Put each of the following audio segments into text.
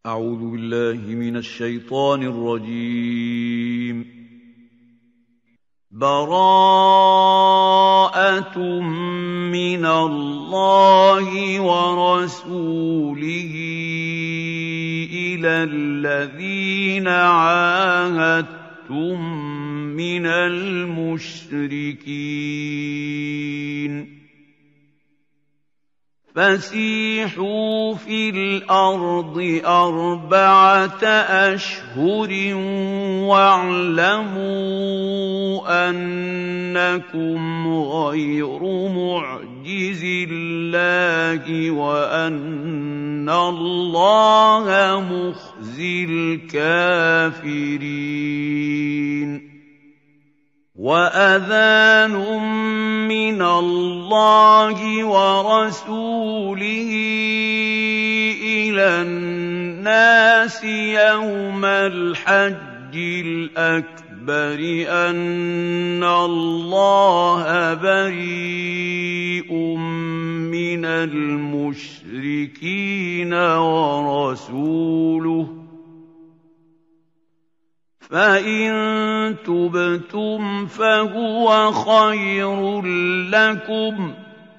أعوذ بالله من الشيطان الرجيم. براءة من الله ورسوله إلى الذين عاهدتم من المشركين فسيحوا في الأرض 4 أشهر واعلموا أنكم غير معجز الله وأن الله مخزي الكافرين. وأذان من الله ورسوله إلى الناس يوم الحج الأكبر أن الله بريء من المشركين ورسوله فإن تبتم فهو خير لكم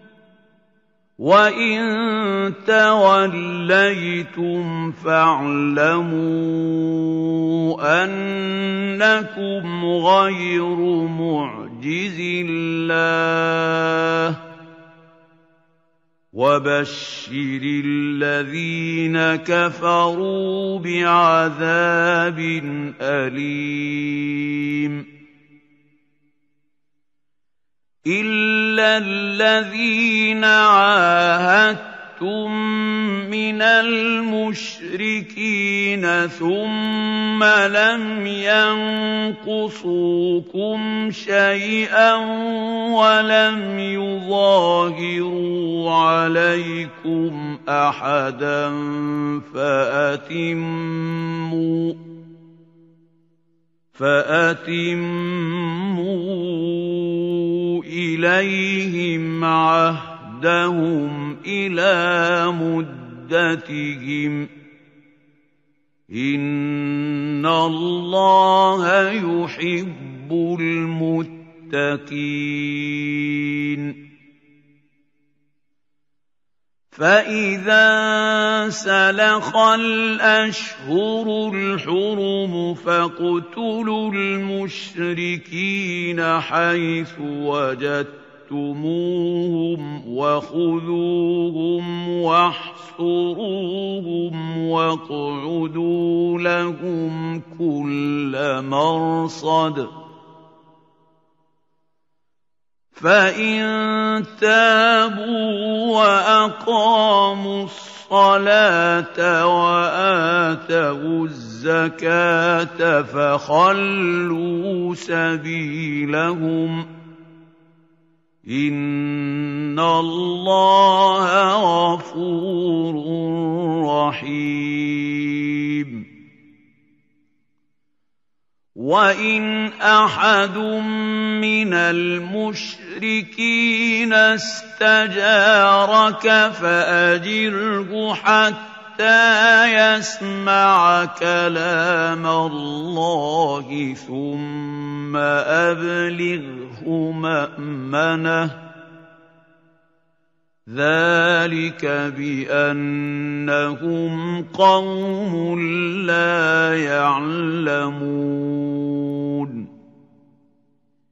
وإن توليتم فاعلموا أنكم غير معجز الله وبشر الذين كفروا بعذاب أليم. إلا الذين عاهدتم من المشركين ثم لم ينقصوكم شيئا ولم يظاهروا عليكم أحدا فأتموا إليهم عهدهم إلى مدتهم إن الله يحب المتقين. فإذا سلخ الأشهر الحرم فاقتلوا المشركين حيث وجدتموهم وخذوهم واحصروهم واقعدوا لهم كل مرصد فإن تابوا وأقاموا الصلاة وآتوا الزكاة فخلوا سبيلهم إن الله غفور رحيم. وإن أحد من المشركين استجارك فأجره حتى يسمع كلام الله ثم أبلغه مأمنه ذلك بأنهم قوم لا يعلمون.